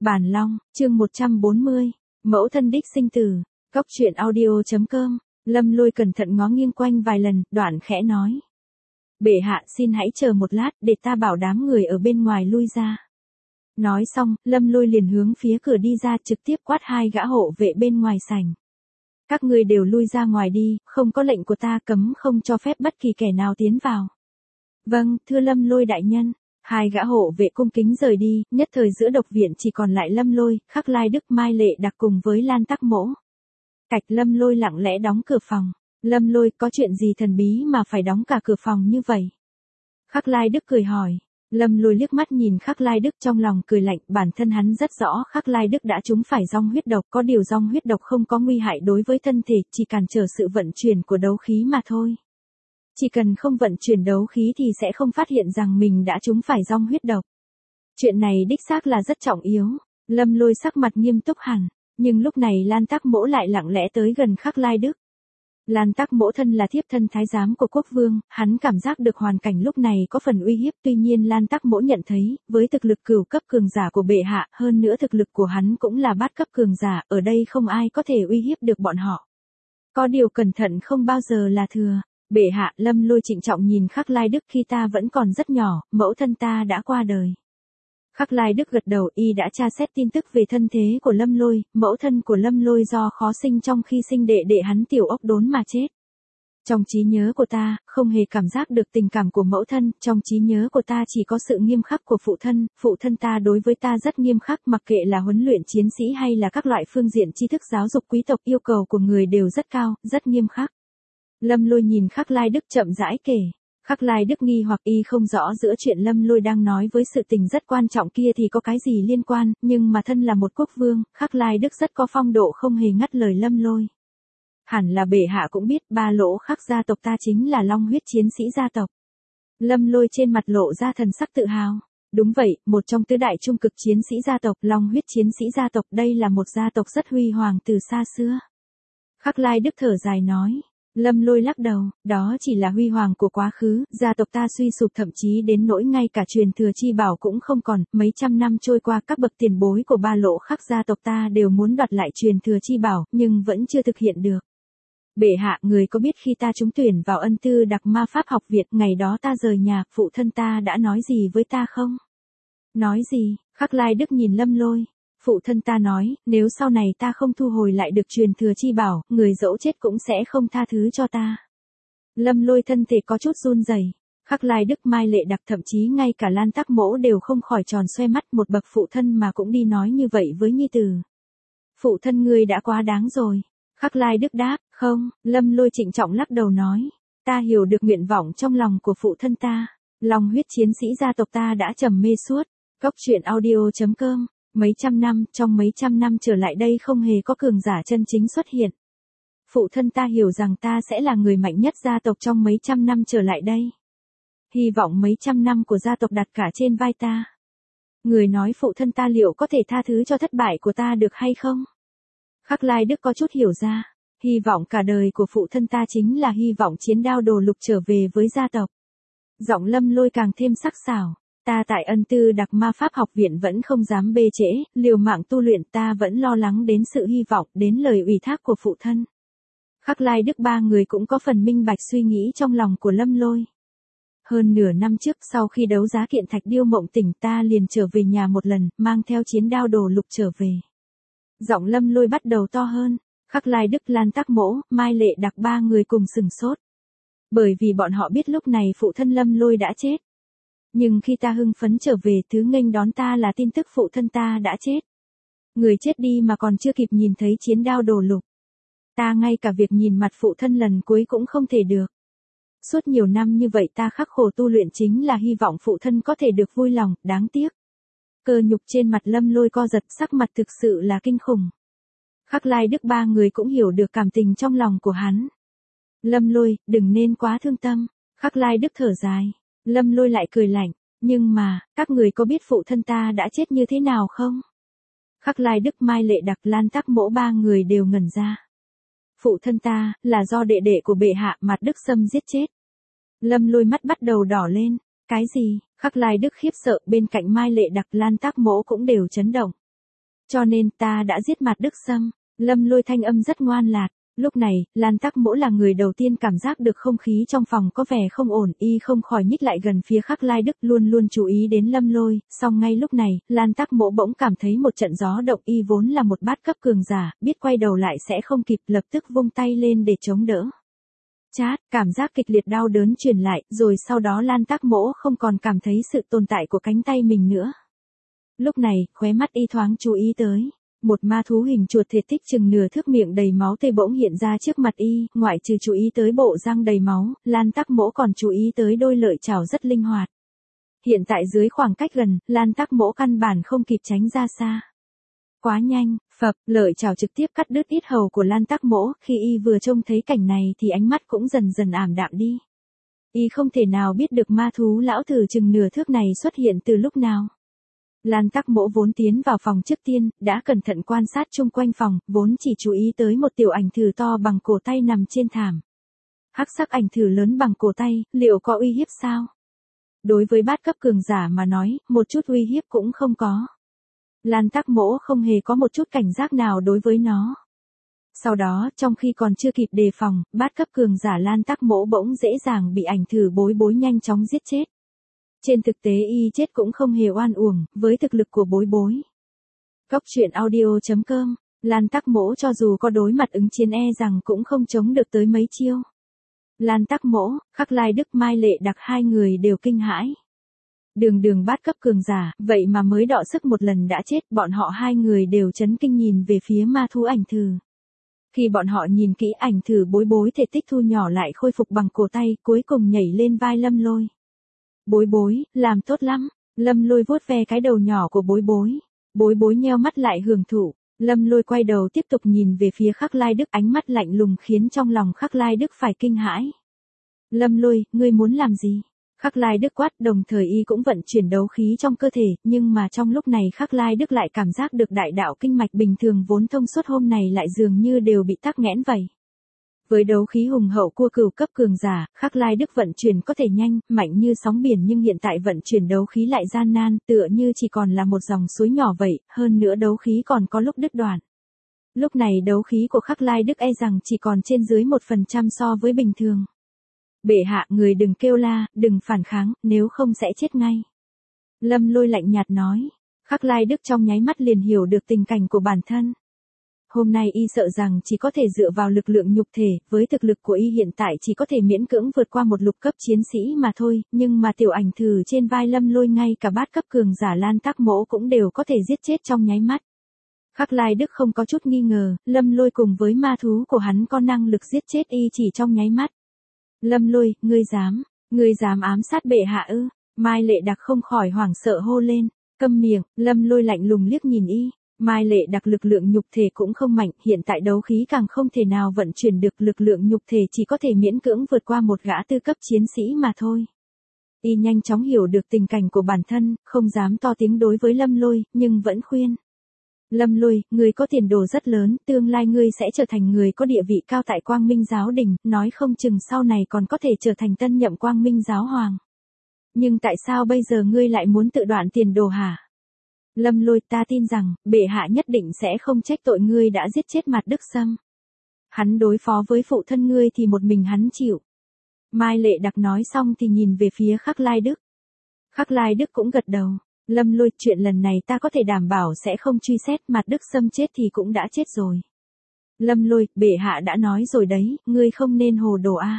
Bản Long, chương 140, mẫu thân đích sinh tử, góc truyện audio.com, Lâm Lôi cẩn thận ngó nghiêng quanh vài lần, đoạn khẽ nói. Bệ hạ xin hãy chờ một lát để ta bảo đám người ở bên ngoài lui ra. Nói xong, Lâm Lôi liền hướng phía cửa đi ra trực tiếp quát hai gã hộ vệ bên ngoài sảnh. Các ngươi đều lui ra ngoài đi, không có lệnh của ta cấm không cho phép bất kỳ kẻ nào tiến vào. Vâng, thưa Lâm Lôi đại nhân. Hai gã hộ vệ cung kính rời đi, nhất thời giữa độc viện chỉ còn lại Lâm Lôi, Khắc Lai Đức Mai Lệ Đặc cùng với Lan Tắc Mỗ. Cạch Lâm Lôi lặng lẽ đóng cửa phòng. Lâm Lôi có chuyện gì thần bí mà phải đóng cả cửa phòng như vậy? Khắc Lai Đức cười hỏi. Lâm Lôi liếc mắt nhìn Khắc Lai Đức trong lòng cười lạnh, bản thân hắn rất rõ Khắc Lai Đức đã trúng phải dòng huyết độc, có điều dòng huyết độc không có nguy hại đối với thân thể, chỉ cản trở sự vận chuyển của đấu khí mà thôi. Chỉ cần không vận chuyển đấu khí thì sẽ không phát hiện rằng mình đã trúng phải dòng huyết độc. Chuyện này đích xác là rất trọng yếu. Lâm Lôi sắc mặt nghiêm túc hẳn, nhưng lúc này Lan Tắc Mỗ lại lặng lẽ tới gần Khắc Lai Đức. Lan Tắc Mỗ thân là thiếp thân thái giám của quốc vương, hắn cảm giác được hoàn cảnh lúc này có phần uy hiếp, tuy nhiên Lan Tắc Mỗ nhận thấy, với thực lực cửu cấp cường giả của bệ hạ, hơn nữa thực lực của hắn cũng là bát cấp cường giả, ở đây không ai có thể uy hiếp được bọn họ. Có điều cẩn thận không bao giờ là thừa. Bệ hạ, Lâm Lôi trịnh trọng nhìn Khắc Lai Đức, khi ta vẫn còn rất nhỏ, mẫu thân ta đã qua đời. Khắc Lai Đức gật đầu, y đã tra xét tin tức về thân thế của Lâm Lôi, mẫu thân của Lâm Lôi do khó sinh trong khi sinh đệ đệ hắn tiểu ốc đốn mà chết. Trong trí nhớ của ta, không hề cảm giác được tình cảm của mẫu thân, trong trí nhớ của ta chỉ có sự nghiêm khắc của phụ thân ta đối với ta rất nghiêm khắc, mặc kệ là huấn luyện chiến sĩ hay là các loại phương diện tri thức giáo dục quý tộc, yêu cầu của người đều rất cao, rất nghiêm khắc. Lâm Lôi nhìn Khắc Lai Đức chậm rãi kể. Khắc Lai Đức nghi hoặc y không rõ giữa chuyện Lâm Lôi đang nói với sự tình rất quan trọng kia thì có cái gì liên quan, nhưng mà thân là một quốc vương, Khắc Lai Đức rất có phong độ không hề ngắt lời Lâm Lôi. Hẳn là bệ hạ cũng biết Ba Lỗ Khắc gia tộc ta chính là long huyết chiến sĩ gia tộc. Lâm Lôi trên mặt lộ ra thần sắc tự hào. Đúng vậy, một trong tứ đại trung cực chiến sĩ gia tộc, long huyết chiến sĩ gia tộc, đây là một gia tộc rất huy hoàng từ xa xưa. Khắc Lai Đức thở dài nói. Lâm Lôi lắc đầu, đó chỉ là huy hoàng của quá khứ, gia tộc ta suy sụp thậm chí đến nỗi ngay cả truyền thừa chi bảo cũng không còn, mấy trăm năm trôi qua các bậc tiền bối của Ba Lỗ Khắc gia tộc ta đều muốn đoạt lại truyền thừa chi bảo, nhưng vẫn chưa thực hiện được. Bệ hạ, người có biết khi ta trúng tuyển vào Ân Tư Đặc Ma Pháp học viện, ngày đó ta rời nhà, phụ thân ta đã nói gì với ta không? Nói gì? Khắc Lai Đức nhìn Lâm Lôi. Phụ thân ta nói, nếu sau này ta không thu hồi lại được truyền thừa chi bảo, người dẫu chết cũng sẽ không tha thứ cho ta. Lâm Lôi thân thể có chút run rẩy. Khắc Lai Đức Mai Lệ Đặc thậm chí ngay cả Lan Tắc Mỗ đều không khỏi tròn xoe mắt, một bậc phụ thân mà cũng đi nói như vậy với nhi tử. Phụ thân ngươi đã quá đáng rồi. Khắc Lai Đức đáp, không, Lâm Lôi trịnh trọng lắc đầu nói. Ta hiểu được nguyện vọng trong lòng của phụ thân ta. Long huyết chiến sĩ gia tộc ta đã trầm mê suốt. Góc truyện audio.com. Trong mấy trăm năm trở lại đây không hề có cường giả chân chính xuất hiện. Phụ thân ta hiểu rằng ta sẽ là người mạnh nhất gia tộc trong mấy trăm năm trở lại đây. Hy vọng mấy trăm năm của gia tộc đặt cả trên vai ta. Người nói phụ thân ta liệu có thể tha thứ cho thất bại của ta được hay không? Khắc Lai Đức có chút hiểu ra. Hy vọng cả đời của phụ thân ta chính là hy vọng chiến đao đồ lục trở về với gia tộc. Giọng Lâm Lôi càng thêm sắc sảo. Ta tại Ân Tư Đặc Ma Pháp học viện vẫn không dám bê trễ, liều mạng tu luyện, ta vẫn lo lắng đến sự hy vọng, đến lời ủy thác của phụ thân. Khắc Lai Đức ba người cũng có phần minh bạch suy nghĩ trong lòng của Lâm Lôi. Hơn nửa năm trước sau khi đấu giá kiện thạch điêu mộng tỉnh ta liền trở về nhà một lần, mang theo chiến đao đồ lục trở về. Giọng Lâm Lôi bắt đầu to hơn, Khắc Lai Đức, Lan Tắc Mỗ, Mai Lệ Đặc ba người cùng sừng sốt. Bởi vì bọn họ biết lúc này phụ thân Lâm Lôi đã chết. Nhưng khi ta hưng phấn trở về, thứ nghênh đón ta là tin tức phụ thân ta đã chết. Người chết đi mà còn chưa kịp nhìn thấy chiến đao đồ lục. Ta ngay cả việc nhìn mặt phụ thân lần cuối cũng không thể được. Suốt nhiều năm như vậy ta khắc khổ tu luyện chính là hy vọng phụ thân có thể được vui lòng, đáng tiếc. Cơ nhục trên mặt Lâm Lôi co giật, sắc mặt thực sự là kinh khủng. Khắc Lai Đức ba người cũng hiểu được cảm tình trong lòng của hắn. Lâm Lôi, đừng nên quá thương tâm. Khắc Lai Đức thở dài. Lâm Lôi lại cười lạnh, nhưng mà, các người có biết phụ thân ta đã chết như thế nào không? Khắc Lai Đức, Mai Lệ Đặc, Lan Tắc Mỗ ba người đều ngẩn ra. Phụ thân ta, là do đệ đệ của bệ hạ Mạt Đức Sâm giết chết. Lâm Lôi mắt bắt đầu đỏ lên, cái gì? Khắc Lai Đức khiếp sợ, bên cạnh Mai Lệ Đặc, Lan Tắc Mỗ cũng đều chấn động. Cho nên ta đã giết Mạt Đức Sâm. Lâm Lôi thanh âm rất ngoan lạt. Lúc này, Lan Tắc Mỗ là người đầu tiên cảm giác được không khí trong phòng có vẻ không ổn, y không khỏi nhích lại gần phía Khắc Lai Đức, luôn luôn chú ý đến Lâm Lôi, song ngay lúc này, Lan Tắc Mỗ bỗng cảm thấy một trận gió động, y vốn là một bát cấp cường giả, biết quay đầu lại sẽ không kịp, lập tức vung tay lên để chống đỡ. Chát, cảm giác kịch liệt đau đớn truyền lại, rồi sau đó Lan Tắc Mỗ không còn cảm thấy sự tồn tại của cánh tay mình nữa. Lúc này, khóe mắt y thoáng chú ý tới. Một ma thú hình chuột thể tích chừng nửa thước miệng đầy máu tươi bỗng hiện ra trước mặt y, ngoại trừ chú ý tới bộ răng đầy máu, Lan Tắc Mỗ còn chú ý tới đôi lợi chảo rất linh hoạt. Hiện tại dưới khoảng cách gần, Lan Tắc Mỗ căn bản không kịp tránh ra xa. Quá nhanh, phập, lợi chảo trực tiếp cắt đứt yết hầu của Lan Tắc Mỗ, khi y vừa trông thấy cảnh này thì ánh mắt cũng dần dần ảm đạm đi. Y không thể nào biết được ma thú lão thử chừng nửa thước này xuất hiện từ lúc nào. Lan Tắc Mỗ vốn tiến vào phòng trước tiên, đã cẩn thận quan sát chung quanh phòng, vốn chỉ chú ý tới một tiểu ảnh thử to bằng cổ tay nằm trên thảm. Hắc sắc ảnh thử lớn bằng cổ tay, liệu có uy hiếp sao? Đối với bát cấp cường giả mà nói, một chút uy hiếp cũng không có. Lan Tắc Mỗ không hề có một chút cảnh giác nào đối với nó. Sau đó, trong khi còn chưa kịp đề phòng, bát cấp cường giả Lan Tắc Mỗ bỗng dễ dàng bị ảnh thử bối bối nhanh chóng giết chết. Trên thực tế y chết cũng không hề oan uổng, với thực lực của bối bối. Góc truyện audio.com, Lan Tắc Mỗ cho dù có đối mặt ứng chiến rằng cũng không chống được tới mấy chiêu. Lan Tắc Mỗ, Khắc Lai Đức, Mai Lệ Đặc hai người đều kinh hãi. Đường bát cấp cường giả, vậy mà mới đọ sức một lần đã chết, bọn họ hai người đều chấn kinh nhìn về phía ma thú ảnh thử. Khi bọn họ nhìn kỹ ảnh thử bối bối thể tích thu nhỏ lại khôi phục bằng cổ tay, cuối cùng nhảy lên vai Lâm Lôi. Bối bối, làm tốt lắm. Lâm Lôi vuốt ve cái đầu nhỏ của bối bối. Bối bối nheo mắt lại hưởng thụ. Lâm Lôi quay đầu tiếp tục nhìn về phía Khắc Lai Đức, ánh mắt lạnh lùng khiến trong lòng Khắc Lai Đức phải kinh hãi. Lâm Lôi, ngươi muốn làm gì? Khắc Lai Đức quát, đồng thời y cũng vận chuyển đấu khí trong cơ thể, nhưng mà trong lúc này Khắc Lai Đức lại cảm giác được đại đạo kinh mạch bình thường vốn thông suốt hôm nay lại dường như đều bị tắc nghẽn vậy. Với đấu khí hùng hậu của cửu cấp cường giả, Khắc Lai Đức vận chuyển có thể nhanh, mạnh như sóng biển nhưng hiện tại vận chuyển đấu khí lại gian nan, tựa như chỉ còn là một dòng suối nhỏ vậy, hơn nữa đấu khí còn có lúc đứt đoạn. Lúc này đấu khí của Khắc Lai Đức rằng chỉ còn trên dưới 1% so với bình thường. Bệ hạ, người đừng kêu la, đừng phản kháng, nếu không sẽ chết ngay. Lâm Lôi lạnh nhạt nói. Khắc Lai Đức trong nháy mắt liền hiểu được tình cảnh của bản thân. Hôm nay y sợ rằng chỉ có thể dựa vào lực lượng nhục thể, với thực lực của y hiện tại chỉ có thể miễn cưỡng vượt qua một lục cấp chiến sĩ mà thôi, nhưng mà tiểu ảnh thử trên vai Lâm Lôi ngay cả bát cấp cường giả Lan Tắc Mỗ cũng đều có thể giết chết trong nháy mắt. Khắc Lai Đức không có chút nghi ngờ, Lâm Lôi cùng với ma thú của hắn có năng lực giết chết y chỉ trong nháy mắt. Lâm Lôi, ngươi dám ám sát bệ hạ ư? Mai Lệ Đặc không khỏi hoảng sợ hô lên, câm miệng. Lâm Lôi lạnh lùng liếc nhìn y. Mai Lệ Đặc lực lượng nhục thể cũng không mạnh, hiện tại đấu khí càng không thể nào vận chuyển được, lực lượng nhục thể chỉ có thể miễn cưỡng vượt qua một gã tư cấp chiến sĩ mà thôi. Y nhanh chóng hiểu được tình cảnh của bản thân, không dám to tiếng đối với Lâm Lôi, nhưng vẫn khuyên. Lâm Lôi, ngươi có tiền đồ rất lớn, tương lai ngươi sẽ trở thành người có địa vị cao tại Quang Minh Giáo Đình, nói không chừng sau này còn có thể trở thành tân nhậm Quang Minh Giáo Hoàng. Nhưng tại sao bây giờ ngươi lại muốn tự đoạn tiền đồ hả? Lâm Lôi, ta tin rằng, bệ hạ nhất định sẽ không trách tội ngươi đã giết chết Mạt Đức Sâm. Hắn đối phó với phụ thân ngươi thì một mình hắn chịu. Mai Lệ Đặc nói xong thì nhìn về phía Khắc Lai Đức. Khắc Lai Đức cũng gật đầu. Lâm Lôi, chuyện lần này ta có thể đảm bảo sẽ không truy xét, Mạt Đức Sâm chết thì cũng đã chết rồi. Lâm Lôi, bệ hạ đã nói rồi đấy, ngươi không nên hồ đồ a.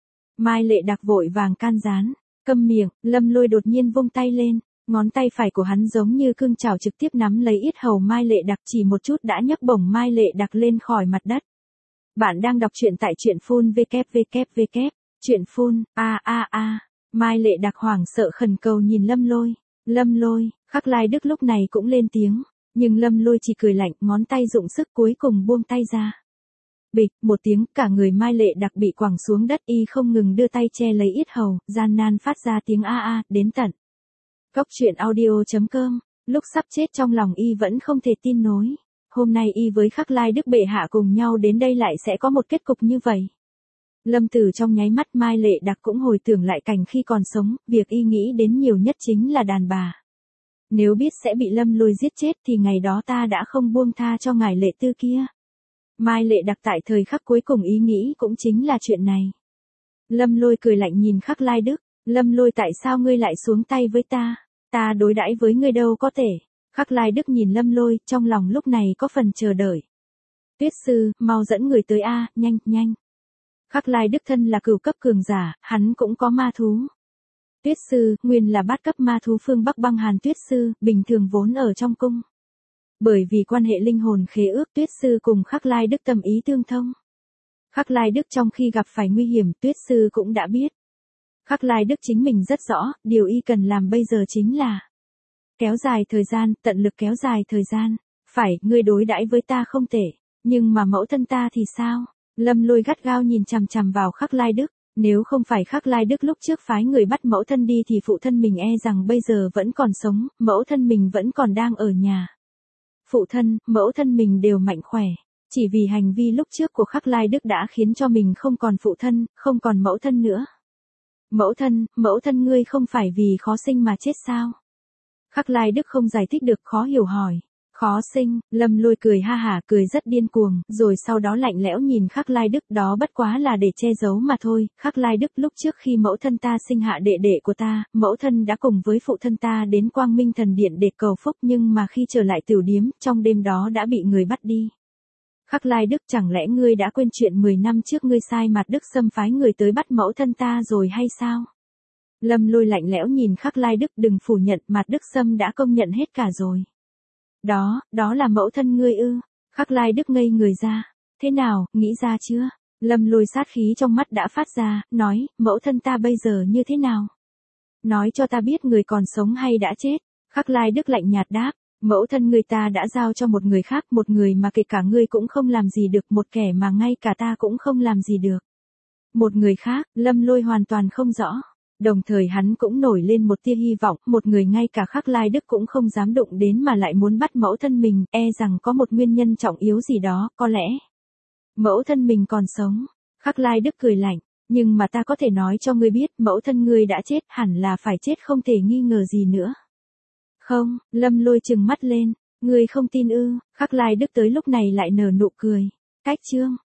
Mai Lệ Đặc vội vàng can gián. Câm miệng. Lâm Lôi đột nhiên vung tay lên. Ngón tay phải của hắn giống như cương chảo trực tiếp nắm lấy yết hầu Mai Lệ Đặc, chỉ một chút đã nhấc bổng Mai Lệ Đặc lên khỏi mặt đất. Bạn đang đọc truyện tại truyện phun www. Truyện phun, Mai Lệ Đặc hoảng sợ khẩn cầu nhìn Lâm Lôi. Lâm Lôi, Khắc Lai Đức lúc này cũng lên tiếng, nhưng Lâm Lôi chỉ cười lạnh, ngón tay dụng sức cuối cùng buông tay ra. Bịch, một tiếng, cả người Mai Lệ Đặc bị quẳng xuống đất, y không ngừng đưa tay che lấy yết hầu, gian nan phát ra tiếng đến tận. Góc truyện audio.com, lúc sắp chết trong lòng y vẫn không thể tin nổi. Hôm nay y với Khắc Lai Đức bệ hạ cùng nhau đến đây lại sẽ có một kết cục như vậy. Lâm Tử trong nháy mắt Mai Lệ Đặc cũng hồi tưởng lại cảnh khi còn sống, việc y nghĩ đến nhiều nhất chính là đàn bà. Nếu biết sẽ bị Lâm Lôi giết chết thì ngày đó ta đã không buông tha cho ngài Lệ Tư kia. Mai Lệ Đặc tại thời khắc cuối cùng ý nghĩ cũng chính là chuyện này. Lâm Lôi cười lạnh nhìn Khắc Lai Đức, Lâm Lôi tại sao ngươi lại xuống tay với ta? Ta đối đãi với ngươi đâu có thể. Khắc Lai Đức nhìn Lâm Lôi, trong lòng lúc này có phần chờ đợi. Tuyết sư, mau dẫn người tới a, nhanh, nhanh. Khắc Lai Đức thân là cửu cấp cường giả, hắn cũng có ma thú. Tuyết sư, nguyên là bát cấp ma thú phương Bắc Băng Hàn Tuyết sư, bình thường vốn ở trong cung. Bởi vì quan hệ linh hồn khế ước, Tuyết sư cùng Khắc Lai Đức tâm ý tương thông. Khắc Lai Đức trong khi gặp phải nguy hiểm, Tuyết sư cũng đã biết. Khắc Lai Đức chính mình rất rõ, điều y cần làm bây giờ chính là kéo dài thời gian, tận lực kéo dài thời gian. Phải, ngươi đối đãi với ta không tệ, nhưng mà mẫu thân ta thì sao? Lâm Lôi gắt gao nhìn chằm chằm vào Khắc Lai Đức, nếu không phải Khắc Lai Đức lúc trước phái người bắt mẫu thân đi thì phụ thân mình e rằng bây giờ vẫn còn sống, mẫu thân mình vẫn còn đang ở nhà. Phụ thân, mẫu thân mình đều mạnh khỏe, chỉ vì hành vi lúc trước của Khắc Lai Đức đã khiến cho mình không còn phụ thân, không còn mẫu thân nữa. Mẫu thân ngươi không phải vì khó sinh mà chết sao? Khắc Lai Đức không giải thích được, khó hiểu hỏi. Khó sinh, Lâm Lôi cười ha hả, cười rất điên cuồng, rồi sau đó lạnh lẽo nhìn Khắc Lai Đức, đó bất quá là để che giấu mà thôi. Khắc Lai Đức, lúc trước khi mẫu thân ta sinh hạ đệ đệ của ta, mẫu thân đã cùng với phụ thân ta đến Quang Minh Thần Điện để cầu phúc, nhưng mà khi trở lại tiểu điếm, trong đêm đó đã bị người bắt đi. Khắc Lai Đức, chẳng lẽ ngươi đã quên chuyện 10 năm trước ngươi sai Mạt Đức Sâm phái người tới bắt mẫu thân ta rồi hay sao? Lâm Lôi lạnh lẽo nhìn Khắc Lai Đức, đừng phủ nhận, Mạt Đức Sâm đã công nhận hết cả rồi. Đó là mẫu thân ngươi ư? Khắc Lai Đức ngây người ra. Thế nào, nghĩ ra chưa? Lâm Lôi sát khí trong mắt đã phát ra, nói, mẫu thân ta bây giờ như thế nào? Nói cho ta biết người còn sống hay đã chết? Khắc Lai Đức lạnh nhạt đáp, mẫu thân người ta đã giao cho một người khác, một người mà kể cả ngươi cũng không làm gì được, một kẻ mà ngay cả ta cũng không làm gì được. Một người khác, Lâm Lôi hoàn toàn không rõ. Đồng thời hắn cũng nổi lên một tia hy vọng, một người ngay cả Khắc Lai Đức cũng không dám đụng đến mà lại muốn bắt mẫu thân mình, e rằng có một nguyên nhân trọng yếu gì đó, có lẽ mẫu thân mình còn sống. Khắc Lai Đức cười lạnh, nhưng mà ta có thể nói cho ngươi biết, mẫu thân ngươi đã chết, hẳn là phải chết không thể nghi ngờ gì nữa. Không, Lâm Lôi trừng mắt lên, ngươi không tin ư? Khắc Lai Đức tới lúc này lại nở nụ cười. Cách chương